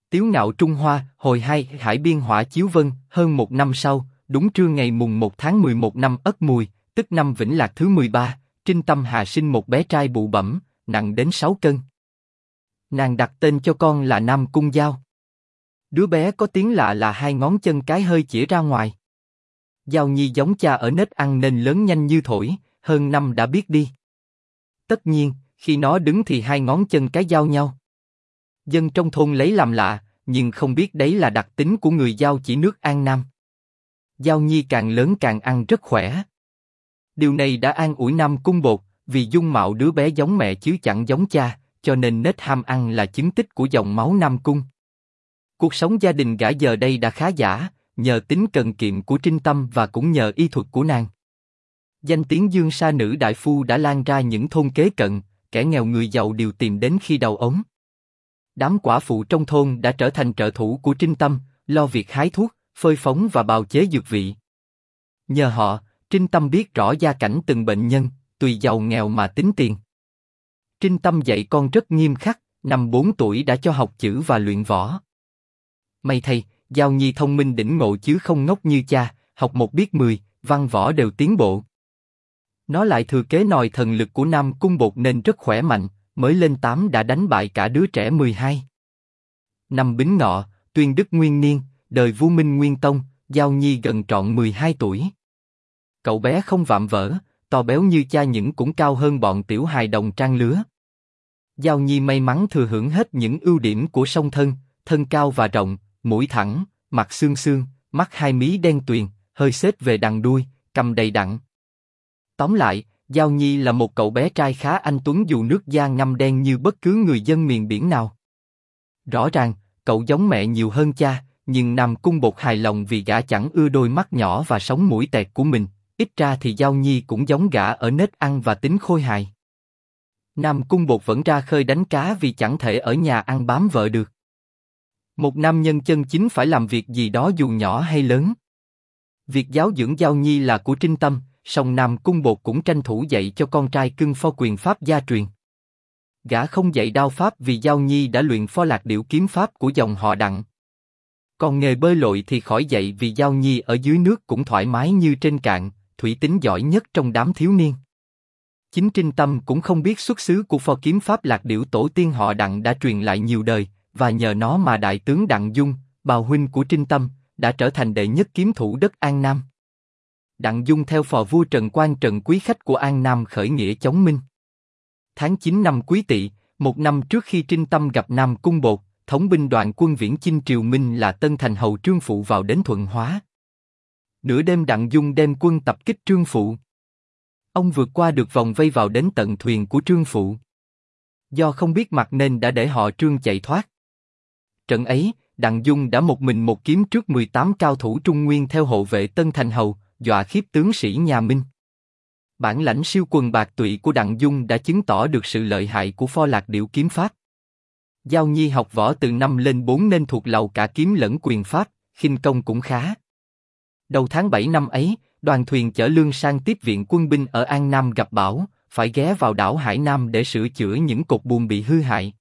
Tiếu ngạo Trung Hoa, hồi 2 Hải biên hỏa chiếu vân, hơn 1 năm sau, đúng trưa ngày mùng 1 tháng 11 năm Ất Mùi, tức năm Vĩnh Lạc thứ 13, Trinh Tâm Hà sinh một bé trai bụ bẫm, nặng đến 6 cân. Nàng đặt tên cho con là Nam Cung Giao. Đứa bé có tiếng lạ là hai ngón chân cái hơi chĩa ra ngoài. Giao Nhi giống cha ở nết ăn nên lớn nhanh như thổi, hơn năm đã biết đi. Tất nhiên, khi nó đứng thì hai ngón chân cái giao nhau. Dân trong thôn lấy làm lạ, nhưng không biết đấy là đặc tính của người Giao chỉ nước An Nam. Giao Nhi càng lớn càng ăn rất khỏe. Điều này đã an ủi Nam Cung Bột, vì dung mạo đứa bé giống mẹ chứ chẳng giống cha, cho nên nết ham ăn là chứng tích của dòng máu Nam Cung. Cuộc sống gia đình gã giờ đây đã khá giả, nhờ tính cần kiệm của Trinh Tâm và cũng nhờ y thuật của nàng. Danh tiếng Dương Sa nữ đại phu đã lan ra những thôn kế cận, kẻ nghèo người giàu đều tìm đến khi đau ốm. Đám quả phụ trong thôn đã trở thành trợ thủ của Trinh Tâm, lo việc hái thuốc, phơi phóng và bào chế dược vị. Nhờ họ, Trinh Tâm biết rõ gia cảnh từng bệnh nhân, tùy giàu nghèo mà tính tiền. Trinh Tâm dạy con rất nghiêm khắc, năm 4 tuổi đã cho học chữ và luyện võ. May thay, Giao Nhi thông minh đỉnh ngộ chứ không ngốc như cha, học một biết 10, văn võ đều tiến bộ. Nó lại thừa kế nòi thần lực của Nam Cung Bột nên rất khỏe mạnh, mới lên 8 đã đánh bại cả đứa trẻ 12. Năm Bính Ngọ, Tuyên Đức Nguyên Niên, đời vua Minh Nguyên Tông, Giao Nhi gần trọn 12 tuổi. Cậu bé không vạm vỡ, to béo như cha nhưng cũng cao hơn bọn tiểu hài đồng trang lứa. Giao Nhi may mắn thừa hưởng hết những ưu điểm của song thân, thân cao và rộng, mũi thẳng, mặt xương xương, mắt hai mí đen tuyền, hơi xết về đằng đuôi, cằm đầy đặn. Tóm lại, Giao Nhi là một cậu bé trai khá anh tuấn dù nước da ngăm đen như bất cứ người dân miền biển nào. Rõ ràng, cậu giống mẹ nhiều hơn cha, nhưng Nam Cung Bột hài lòng vì gã chẳng ưa đôi mắt nhỏ và sống mũi tẹt của mình, ít ra thì Giao Nhi cũng giống gã ở nết ăn và tính khôi hài. Nam Cung Bột vẫn ra khơi đánh cá vì chẳng thể ở nhà ăn bám vợ được. Một nam nhân chân chính phải làm việc gì đó dù nhỏ hay lớn. Việc giáo dưỡng Giao Nhi là của Trinh Tâm, song Nam Cung Bột cũng tranh thủ dạy cho con trai cưng pho quyền pháp gia truyền. Gã không dạy đao pháp vì Giao Nhi đã luyện pho lạc điểu kiếm pháp của dòng họ Đặng. Còn nghề bơi lội thì khỏi dạy vì Giao Nhi ở dưới nước cũng thoải mái như trên cạn, thủy tính giỏi nhất trong đám thiếu niên. Chính Trinh Tâm cũng không biết xuất xứ của pho kiếm pháp lạc điểu tổ tiên họ Đặng đã truyền lại nhiều đời, và nhờ nó mà đại tướng Đặng Dung, bào huynh của Trinh Tâm, đã trở thành đệ nhất kiếm thủ đất An Nam. Đặng Dung theo phò vua Trần Quang Trần Quý Khách của An Nam khởi nghĩa chống Minh. Tháng 9 năm Quý Tỵ, một năm trước khi Trinh Tâm gặp Nam Cung Bột, thống binh đoàn quân viễn chinh triều Minh là Tân Thành hầu Trương Phụ vào đến Thuận Hóa. Nửa đêm Đặng Dung đem quân tập kích Trương Phụ. Ông vượt qua được vòng vây vào đến tận thuyền của Trương Phụ. Do không biết mặt nên đã để họ Trương chạy thoát. Trận ấy, Đặng Dung đã một mình một kiếm trước 18 cao thủ Trung Nguyên theo hộ vệ Tân Thành hầu, dọa khiếp tướng sĩ nhà Minh. Bản lãnh siêu quần bạc tụy của Đặng Dung đã chứng tỏ được sự lợi hại của pho lạc điểu kiếm pháp. Giao Nhi học võ từ 5 lên 4 nên thuộc lầu cả kiếm lẫn quyền pháp, khinh công cũng khá. Đầu tháng 7 năm ấy, đoàn thuyền chở lương sang tiếp viện quân binh ở An Nam gặp bão, phải ghé vào đảo Hải Nam để sửa chữa những cột buồm bị hư hại.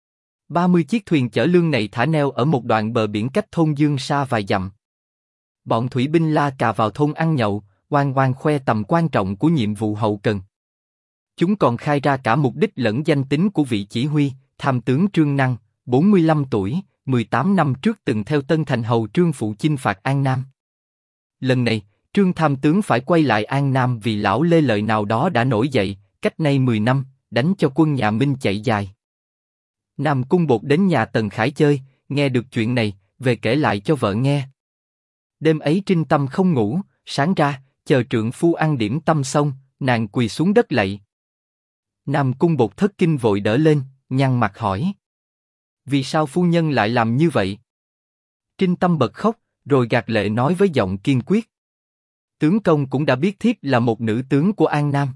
30 chiếc thuyền chở lương này thả neo ở một đoạn bờ biển cách thôn Dương Sa vài dặm. Bọn thủy binh la cà vào thôn ăn nhậu, oang oang khoe tầm quan trọng của nhiệm vụ hậu cần. Chúng còn khai ra cả mục đích lẫn danh tính của vị chỉ huy, tham tướng Trương Năng, 45 tuổi, 18 năm trước từng theo Tân Thành hầu Trương Phụ chinh phạt An Nam. Lần này, Trương tham tướng phải quay lại An Nam vì lão Lê Lợi nào đó đã nổi dậy, cách nay 10 năm, đánh cho quân nhà Minh chạy dài. Nam Cung Bột đến nhà Tần Khải chơi, nghe được chuyện này, về kể lại cho vợ nghe. Đêm ấy Trinh Tâm không ngủ, sáng ra, chờ trượng phu ăn điểm tâm xong, nàng quỳ xuống đất lạy. Nam Cung Bột thất kinh vội đỡ lên, nhăn mặt hỏi: vì sao phu nhân lại làm như vậy? Trinh Tâm bật khóc, rồi gạt lệ nói với giọng kiên quyết: tướng công cũng đã biết thiếp là một nữ tướng của An Nam.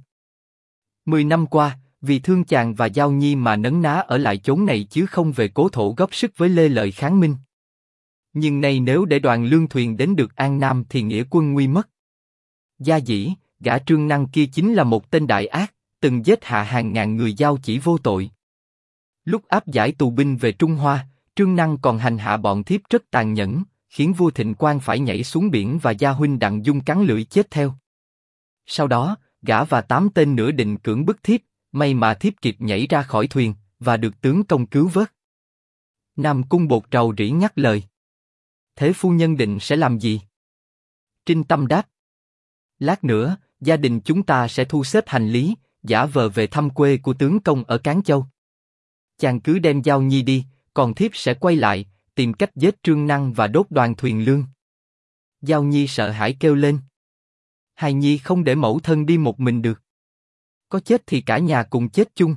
10 năm qua, vì thương chàng và Giao Nhi mà nấn ná ở lại chốn này chứ không về cố thổ góp sức với Lê Lợi kháng Minh. Nhưng nay nếu để đoàn lương thuyền đến được An Nam thì nghĩa quân nguy mất. Gia dĩ, gã Trương Năng kia chính là một tên đại ác, từng giết hạ hàng ngàn người Giao chỉ vô tội. Lúc áp giải tù binh về Trung Hoa, Trương Năng còn hành hạ bọn thiếp rất tàn nhẫn, khiến vua Thịnh Quang phải nhảy xuống biển và gia huynh Đặng Dung cắn lưỡi chết theo. Sau đó, gã và 8 tên nữa định cưỡng bức thiếp, may mà thiếp kịp nhảy ra khỏi thuyền và được tướng công cứu vớt. Nam Cung Bột rầu rĩ ngắt lời. Thế phu nhân định sẽ làm gì? Trinh Tâm đáp. Lát nữa, gia đình chúng ta sẽ thu xếp hành lý, giả vờ về thăm quê của tướng công ở Cán Châu. Chàng cứ đem Giao Nhi đi, còn thiếp sẽ quay lại, tìm cách giết Trương Năng và đốt đoàn thuyền lương. Giao Nhi sợ hãi kêu lên. Hài Nhi không để mẫu thân đi một mình được. Có chết thì cả nhà cùng chết chung.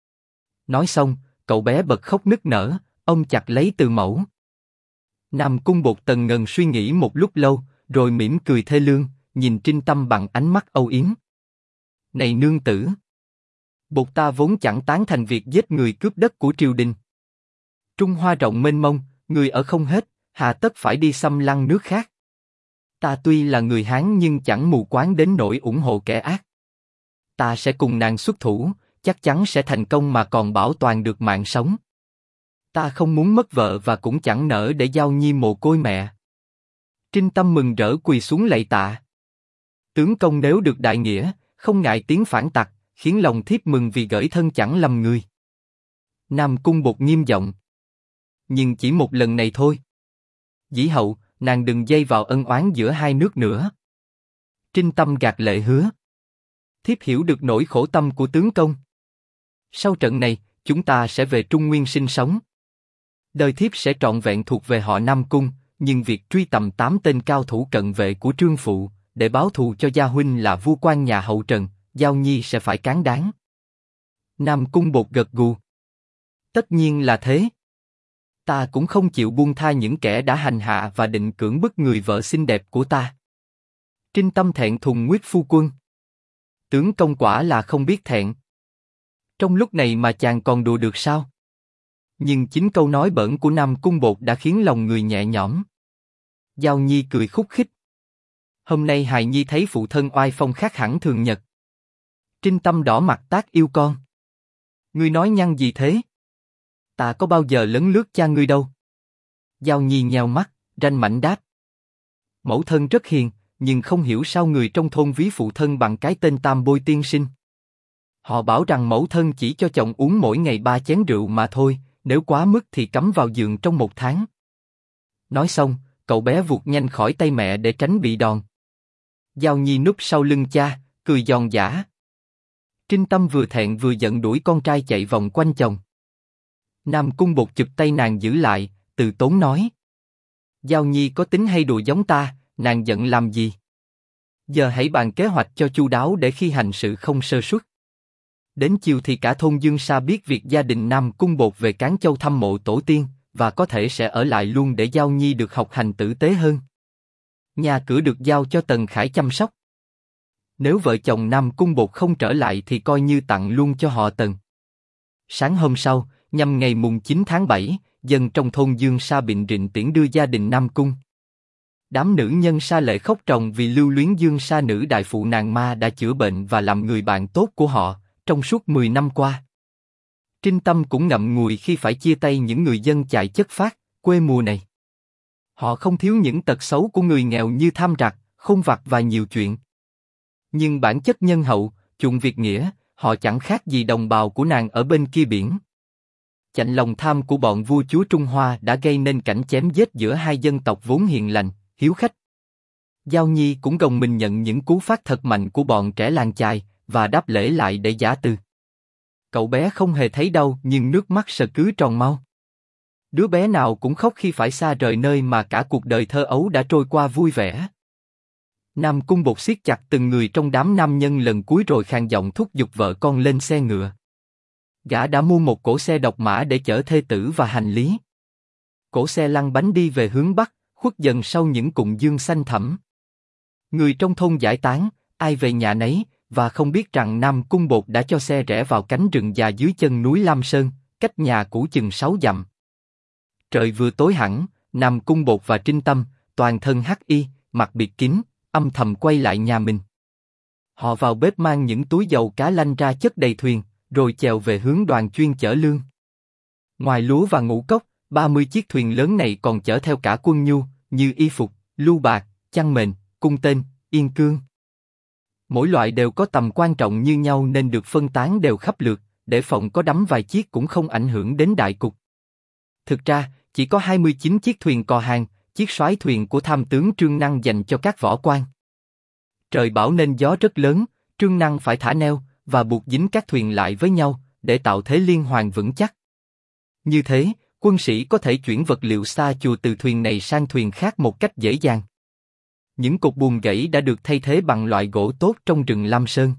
Nói xong, cậu bé bật khóc nức nở, ôm chặt lấy Từ Mẫu. Nam Cung Bột tần ngần suy nghĩ một lúc lâu, rồi mỉm cười thê lương, nhìn Trinh Tâm bằng ánh mắt âu yếm. Này nương tử! Bột ta vốn chẳng tán thành việc giết người cướp đất của triều đình. Trung Hoa rộng mênh mông, người ở không hết, hà tất phải đi xâm lăng nước khác. Ta tuy là người Hán nhưng chẳng mù quáng đến nỗi ủng hộ kẻ ác. Ta sẽ cùng nàng xuất thủ, chắc chắn sẽ thành công mà còn bảo toàn được mạng sống. Ta không muốn mất vợ và cũng chẳng nỡ để Giao Nhi mồ côi mẹ. Trinh Tâm mừng rỡ quỳ xuống lạy tạ. Tướng công nếu được đại nghĩa, không ngại tiếng phản tặc, khiến lòng thiếp mừng vì gởi thân chẳng lầm người. Nam Cung Bột nghiêm giọng. Nhưng chỉ một lần này thôi. Dĩ hậu, nàng đừng dây vào ân oán giữa hai nước nữa. Trinh Tâm gạt lệ hứa. Thiếp hiểu được nỗi khổ tâm của tướng công. Sau trận này, chúng ta sẽ về Trung Nguyên sinh sống. Đời thiếp sẽ trọn vẹn thuộc về họ Nam Cung, nhưng việc truy tầm 8 tên cao thủ cận vệ của Trương Phụ, để báo thù cho gia huynh là vua quan nhà hậu Trần, Giao Nhi sẽ phải cán đáng. Nam Cung Bột gật gù. Tất nhiên là thế. Ta cũng không chịu buông tha những kẻ đã hành hạ và định cưỡng bức người vợ xinh đẹp của ta. Trinh Tâm thẹn thùng nguyết phu quân. Tướng công quả là không biết thẹn. Trong lúc này mà chàng còn đùa được sao? Nhưng chính câu nói bỡn của Nam Cung Bột đã khiến lòng người nhẹ nhõm. Giao Nhi cười khúc khích. Hôm nay hài Nhi thấy phụ thân oai phong khác hẳn thường nhật. Trinh Tâm đỏ mặt tát yêu con. Ngươi nói nhăng gì thế? Ta có bao giờ lấn lướt cha ngươi đâu. Giao Nhi nheo mắt, ranh mảnh đáp. Mẫu thân rất hiền, nhưng không hiểu sao người trong thôn ví phụ thân bằng cái tên Tam Bôi tiên sinh. Họ bảo rằng mẫu thân chỉ cho chồng uống mỗi ngày 3 chén rượu mà thôi, nếu quá mức thì cấm vào giường trong 1 tháng. Nói xong, cậu bé vụt nhanh khỏi tay mẹ để tránh bị đòn. Giao Nhi núp sau lưng cha, cười giòn giã. Trinh Tâm vừa thẹn vừa giận đuổi con trai chạy vòng quanh chồng. Nam Cung Bột chụp tay nàng giữ lại, từ tốn nói. Giao Nhi có tính hay đùa giống ta, nàng giận làm gì? Giờ hãy bàn kế hoạch cho chu đáo để khi hành sự không sơ suất. Đến chiều thì cả thôn Dương Sa biết việc gia đình Nam Cung Bột về Cán Châu thăm mộ tổ tiên, và có thể sẽ ở lại luôn để Giao Nhi được học hành tử tế hơn. Nhà cửa được giao cho Tần Khải chăm sóc. Nếu vợ chồng Nam Cung Bột không trở lại thì coi như tặng luôn cho họ Tần. Sáng hôm sau, nhằm ngày mùng 9 tháng 7, dân trong thôn Dương Sa bịnh rịnh tiễn đưa gia đình Nam Cung. Đám nữ nhân sa lệ khóc ròng vì lưu luyến Dương Sa nữ đại phụ nàng ma đã chữa bệnh và làm người bạn tốt của họ trong suốt 10 năm qua. Trinh Tâm cũng ngậm ngùi khi phải chia tay những người dân chạy chất phác, quê mùa này. Họ không thiếu những tật xấu của người nghèo như tham rặt, khôn vặt và nhiều chuyện. Nhưng bản chất nhân hậu, chuộng việc nghĩa, họ chẳng khác gì đồng bào của nàng ở bên kia biển. Chạnh lòng tham của bọn vua chúa Trung Hoa đã gây nên cảnh chém giết giữa hai dân tộc vốn hiền lành, hiếu khách. Giao Nhi cũng gồng mình nhận những cú phát thật mạnh của bọn trẻ làng chài, và đáp lễ lại để giả từ. Cậu bé không hề thấy đau nhưng nước mắt sờ cứ tròn mau. Đứa bé nào cũng khóc khi phải xa rời nơi mà cả cuộc đời thơ ấu đã trôi qua vui vẻ. Nam Cung Bột siết chặt từng người trong đám nam nhân lần cuối rồi khàn giọng thúc giục vợ con lên xe ngựa. Gã đã mua một cỗ xe độc mã để chở thê tử và hành lý. Cỗ xe lăn bánh đi về hướng bắc, khuất dần sau những cụm dương xanh thẳm. Người trong thôn giải tán, ai về nhà nấy, và không biết rằng Nam Cung Bột đã cho xe rẽ vào cánh rừng già dưới chân núi Lam Sơn, cách nhà cũ chừng 6 dặm. Trời vừa tối hẳn, Nam Cung Bột và Trinh Tâm, toàn thân hắc y, mặc bịt kín, âm thầm quay lại nhà mình. Họ vào bếp mang những túi dầu cá lanh ra chất đầy thuyền, rồi chèo về hướng đoàn chuyên chở lương. Ngoài lúa và ngũ cốc, 30 chiếc thuyền lớn này còn chở theo cả quân nhu, như y phục, lưu bạc, chăn mền, cung tên, yên cương. Mỗi loại đều có tầm quan trọng như nhau nên được phân tán đều khắp lượt, để phòng có đắm vài chiếc cũng không ảnh hưởng đến đại cục. Thực ra, chỉ có 29 chiếc thuyền cò hàng, chiếc soái thuyền của tham tướng Trương Năng dành cho các võ quan. Trời bão nên gió rất lớn, Trương Năng phải thả neo và buộc dính các thuyền lại với nhau để tạo thế liên hoàn vững chắc. Như thế, quân sĩ có thể chuyển vật liệu xa chùa từ thuyền này sang thuyền khác một cách dễ dàng. Những cột buồm gãy đã được thay thế bằng loại gỗ tốt trong rừng Lam Sơn.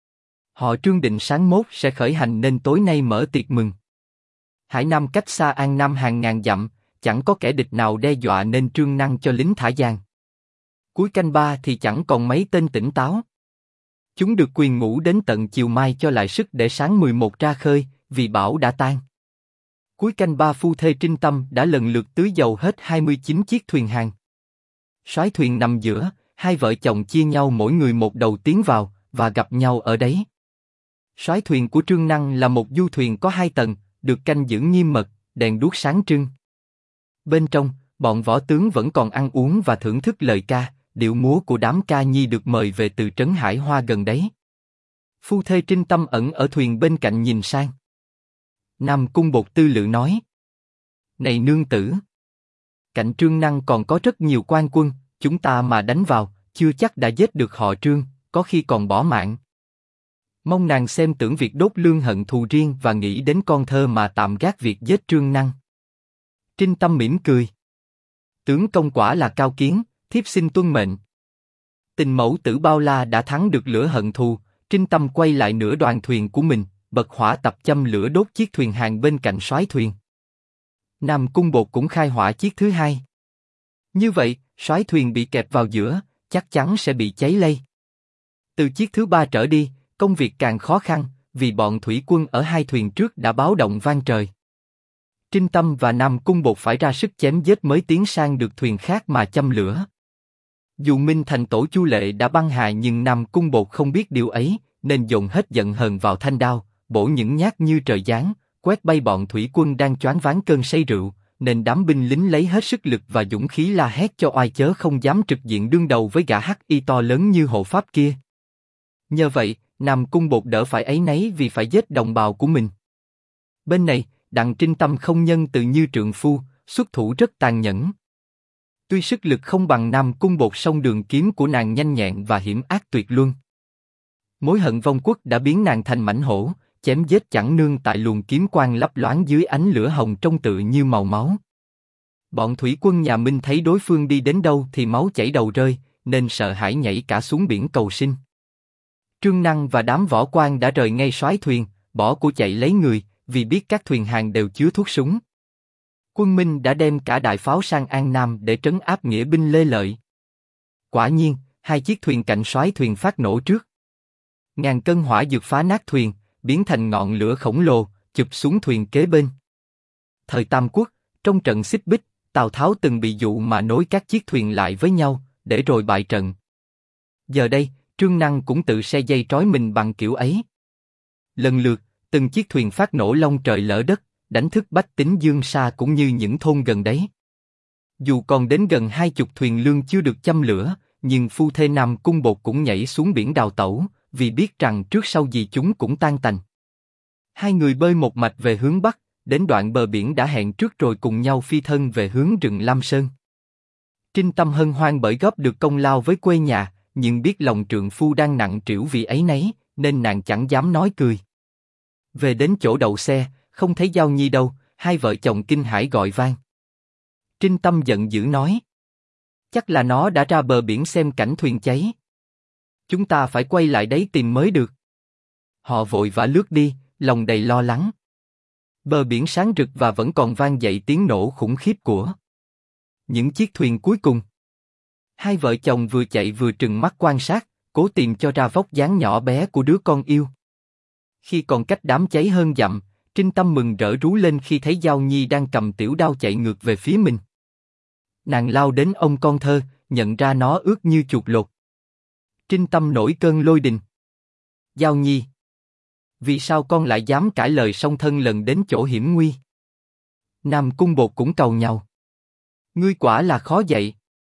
Họ Trương định sáng mốt sẽ khởi hành nên tối nay mở tiệc mừng. Hải Nam cách xa An Nam hàng ngàn dặm, chẳng có kẻ địch nào đe dọa nên Trương Năng cho lính thả giang. Cuối canh ba thì chẳng còn mấy tên tỉnh táo. Chúng được quyền ngủ đến tận chiều mai cho lại sức để sáng 11 ra khơi, vì bão đã tan. Cuối canh ba phu thê Trinh Tâm đã lần lượt tưới dầu hết 29 chiếc thuyền hàng. Soái thuyền nằm giữa, hai vợ chồng chia nhau mỗi người một đầu tiến vào, và gặp nhau ở đấy. Soái thuyền của Trương Năng là một du thuyền có 2 tầng, được canh giữ nghiêm mật, đèn đuốc sáng trưng. Bên trong, bọn võ tướng vẫn còn ăn uống và thưởng thức lời ca, điệu múa của đám ca nhi được mời về từ trấn Hải Hoa gần đấy. Phu thê Trinh Tâm ẩn ở thuyền bên cạnh nhìn sang. Nam Cung Bột tư lự nói: Này nương tử, cạnh Trương Năng còn có rất nhiều quan quân, chúng ta mà đánh vào, chưa chắc đã giết được họ Trương, có khi còn bỏ mạng. Mong nàng xem tưởng việc đốt lương hận thù riêng và nghĩ đến con thơ mà tạm gác việc giết Trương Năng. Trinh Tâm mỉm cười. Tướng công quả là cao kiến, thiếp xin tuân mệnh. Tình mẫu tử bao la đã thắng được lửa hận thù. Trinh Tâm quay lại nửa đoàn thuyền của mình, bật hỏa tập châm lửa đốt chiếc thuyền hàng bên cạnh soái thuyền. Nam Cung Bột cũng khai hỏa chiếc thứ hai. Như vậy, soái thuyền bị kẹp vào giữa, chắc chắn sẽ bị cháy lây. Từ chiếc thứ ba trở đi, công việc càng khó khăn, vì bọn thủy quân ở hai thuyền trước đã báo động vang trời. Trinh Tâm và Nam Cung Bột phải ra sức chém giết mới tiến sang được thuyền khác mà châm lửa. Dù Minh Thành Tổ Chu Lệ đã băng hà nhưng Nam Cung Bột không biết điều ấy, nên dồn hết giận hờn vào thanh đao, bổ những nhát như trời giáng, quét bay bọn thủy quân đang choáng váng cơn say rượu, nên đám binh lính lấy hết sức lực và dũng khí la hét cho oai chớ không dám trực diện đương đầu với gã hắc y to lớn như hộ pháp kia. Nhờ vậy, Nam Cung Bột đỡ phải áy náy vì phải giết đồng bào của mình. Bên này, Đặng Trinh Tâm không nhân từ như trượng phu, xuất thủ rất tàn nhẫn. Tuy sức lực không bằng Nam Cung Bột song đường kiếm của nàng nhanh nhẹn và hiểm ác tuyệt luân. Mối hận vong quốc đã biến nàng thành mãnh hổ, chém giết chẳng nương tại luồng kiếm quang lấp loáng dưới ánh lửa hồng trông tự như màu máu. Bọn thủy quân nhà Minh thấy đối phương đi đến đâu thì máu chảy đầu rơi, nên sợ hãi nhảy cả xuống biển cầu sinh. Trương Năng và đám võ quan đã rời ngay soái thuyền, bỏ của chạy lấy người, vì biết các thuyền hàng đều chứa thuốc súng. Quân Minh đã đem cả đại pháo sang An Nam để trấn áp nghĩa binh Lê Lợi. Quả nhiên, hai chiếc thuyền cạnh soái thuyền phát nổ trước. Ngàn cân hỏa dược phá nát thuyền, biến thành ngọn lửa khổng lồ, chụp xuống thuyền kế bên. Thời Tam Quốc, trong trận xích bích, Tào Tháo từng bị dụ mà nối các chiếc thuyền lại với nhau, để rồi bại trận. Giờ đây, Trương Năng cũng tự xe dây trói mình bằng kiểu ấy. Lần lượt, từng chiếc thuyền phát nổ long trời lỡ đất, đánh thức bách tính Dương Sa cũng như những thôn gần đấy. Dù còn đến gần 20 thuyền lương chưa được châm lửa, nhưng phu thê Nam Cung Bột cũng nhảy xuống biển đào tẩu, vì biết rằng trước sau gì chúng cũng tan tành. Hai người bơi một mạch về hướng bắc, đến đoạn bờ biển đã hẹn trước rồi cùng nhau phi thân về hướng rừng Lam Sơn. Trinh Tâm hân hoan bởi góp được công lao với quê nhà, nhưng biết lòng trượng phu đang nặng trĩu vì ấy nấy, nên nàng chẳng dám nói cười. Về đến chỗ đậu xe, không thấy Giao Nhi đâu, hai vợ chồng kinh hãi gọi vang. Trinh Tâm giận dữ nói: Chắc là nó đã ra bờ biển xem cảnh thuyền cháy. Chúng ta phải quay lại đấy tìm mới được. Họ vội vã lướt đi, lòng đầy lo lắng. Bờ biển sáng rực và vẫn còn vang dậy tiếng nổ khủng khiếp của những chiếc thuyền cuối cùng. Hai vợ chồng vừa chạy vừa trừng mắt quan sát, cố tìm cho ra vóc dáng nhỏ bé của đứa con yêu. Khi còn cách đám cháy hơn dặm, Trinh Tâm mừng rỡ rú lên khi thấy Giao Nhi đang cầm tiểu đao chạy ngược về phía mình. Nàng lao đến ôm con thơ, nhận ra nó ướt như chuột lột. Trinh Tâm nổi cơn lôi đình. Giao Nhi, vì sao con lại dám cãi lời song thân lần đến chỗ hiểm nguy? Nam Cung Bột cũng cầu nhau. Ngươi quả là khó dạy.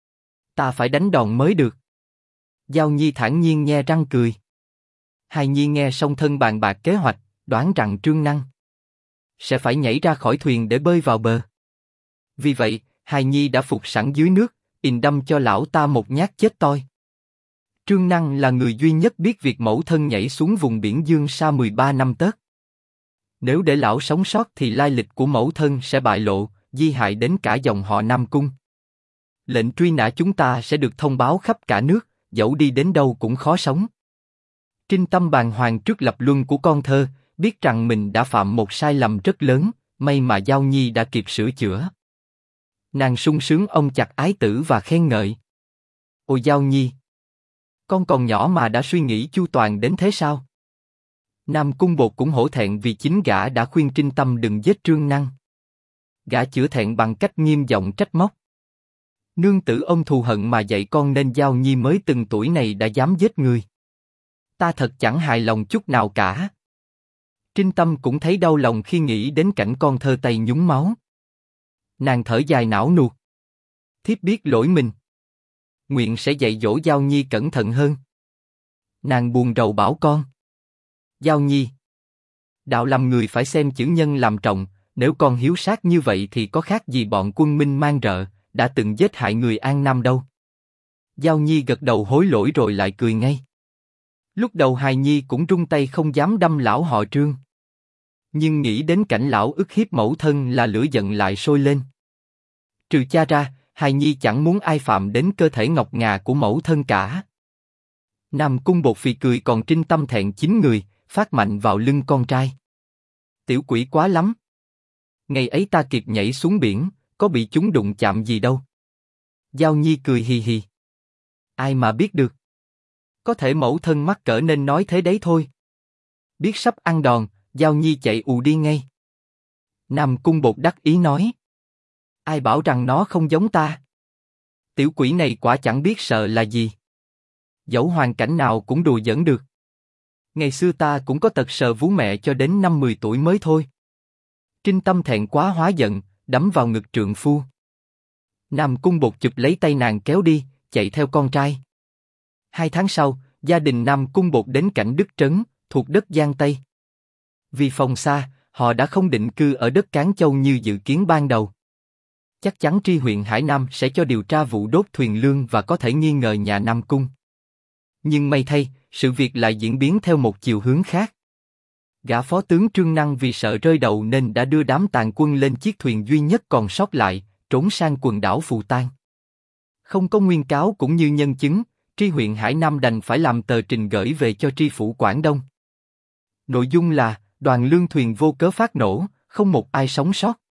Ta phải đánh đòn mới được. Giao Nhi thản nhiên nhe răng cười. Hài Nhi nghe xong thân bàn bạc kế hoạch, đoán rằng Trương Năng sẽ phải nhảy ra khỏi thuyền để bơi vào bờ. Vì vậy, Hài Nhi đã phục sẵn dưới nước, đâm cho lão ta một nhát chết toi. Trương Năng là người duy nhất biết việc mẫu thân nhảy xuống vùng biển Dương Sa 13 năm tớt. Nếu để lão sống sót thì lai lịch của mẫu thân sẽ bại lộ, di hại đến cả dòng họ Nam Cung. Lệnh truy nã chúng ta sẽ được thông báo khắp cả nước, dẫu đi đến đâu cũng khó sống. Trinh Tâm bàng hoàng trước lập luân của con thơ, biết rằng mình đã phạm một sai lầm rất lớn, may mà Giao Nhi đã kịp sửa chữa. Nàng sung sướng ôm chặt ái tử và khen ngợi. Ôi Giao Nhi! Con còn nhỏ mà đã suy nghĩ chu toàn đến thế sao? Nam Cung Bột cũng hổ thẹn vì chính gã đã khuyên Trinh Tâm đừng giết Trương Năng. Gã chữa thẹn bằng cách nghiêm giọng trách móc. Nương tử ông thù hận mà dạy con nên Giao Nhi mới từng tuổi này đã dám giết người. Ta thật chẳng hài lòng chút nào cả. Trinh Tâm cũng thấy đau lòng khi nghĩ đến cảnh con thơ tay nhúng máu. Nàng thở dài não nuột. Thiếp biết lỗi mình. Nguyện sẽ dạy dỗ Giao Nhi cẩn thận hơn. Nàng buồn rầu bảo con. Giao Nhi, đạo làm người phải xem chữ nhân làm trọng, nếu con hiếu sát như vậy thì có khác gì bọn quân Minh mang rợ, đã từng giết hại người An Nam đâu. Giao Nhi gật đầu hối lỗi rồi lại cười ngay. Lúc đầu Hài Nhi cũng run tay không dám đâm lão họ Trương. Nhưng nghĩ đến cảnh lão ức hiếp mẫu thân là lửa giận lại sôi lên. Trừ cha ra, Hài Nhi chẳng muốn ai phạm đến cơ thể ngọc ngà của mẫu thân cả. Nam Cung Bột phì cười còn Trinh Tâm thẹn chín người, phát mạnh vào lưng con trai. Tiểu quỷ quá lắm. Ngày ấy ta kịp nhảy xuống biển, có bị chúng đụng chạm gì đâu. Giao Nhi cười hì hì. Ai mà biết được. Có thể mẫu thân mắc cỡ nên nói thế đấy thôi. Biết sắp ăn đòn, Giao Nhi chạy ù đi ngay. Nam Cung Bột đắc ý nói. Ai bảo rằng nó không giống ta. Tiểu quỷ này quả chẳng biết sợ là gì. Dẫu hoàn cảnh nào cũng đùa giỡn được. Ngày xưa ta cũng có tật sờ vú mẹ cho đến 5-10 tuổi mới thôi. Trinh Tâm thẹn quá hóa giận, đấm vào ngực trượng phu. Nam Cung Bột chụp lấy tay nàng kéo đi, chạy theo con trai. 2 tháng sau, gia đình Nam Cung Bột đến cảnh Đức Trấn, thuộc đất Giang Tây. Vì phòng xa, họ đã không định cư ở đất Cán Châu như dự kiến ban đầu. Chắc chắn tri huyện Hải Nam sẽ cho điều tra vụ đốt thuyền lương và có thể nghi ngờ nhà Nam Cung. Nhưng may thay, sự việc lại diễn biến theo một chiều hướng khác. Gã phó tướng Trương Năng vì sợ rơi đầu nên đã đưa đám tàn quân lên chiếc thuyền duy nhất còn sót lại, trốn sang quần đảo Phù Tang. Không có nguyên cáo cũng như nhân chứng, tri huyện Hải Nam đành phải làm tờ trình gửi về cho tri phủ Quảng Đông. Nội dung là, đoàn lương thuyền vô cớ phát nổ, không một ai sống sót.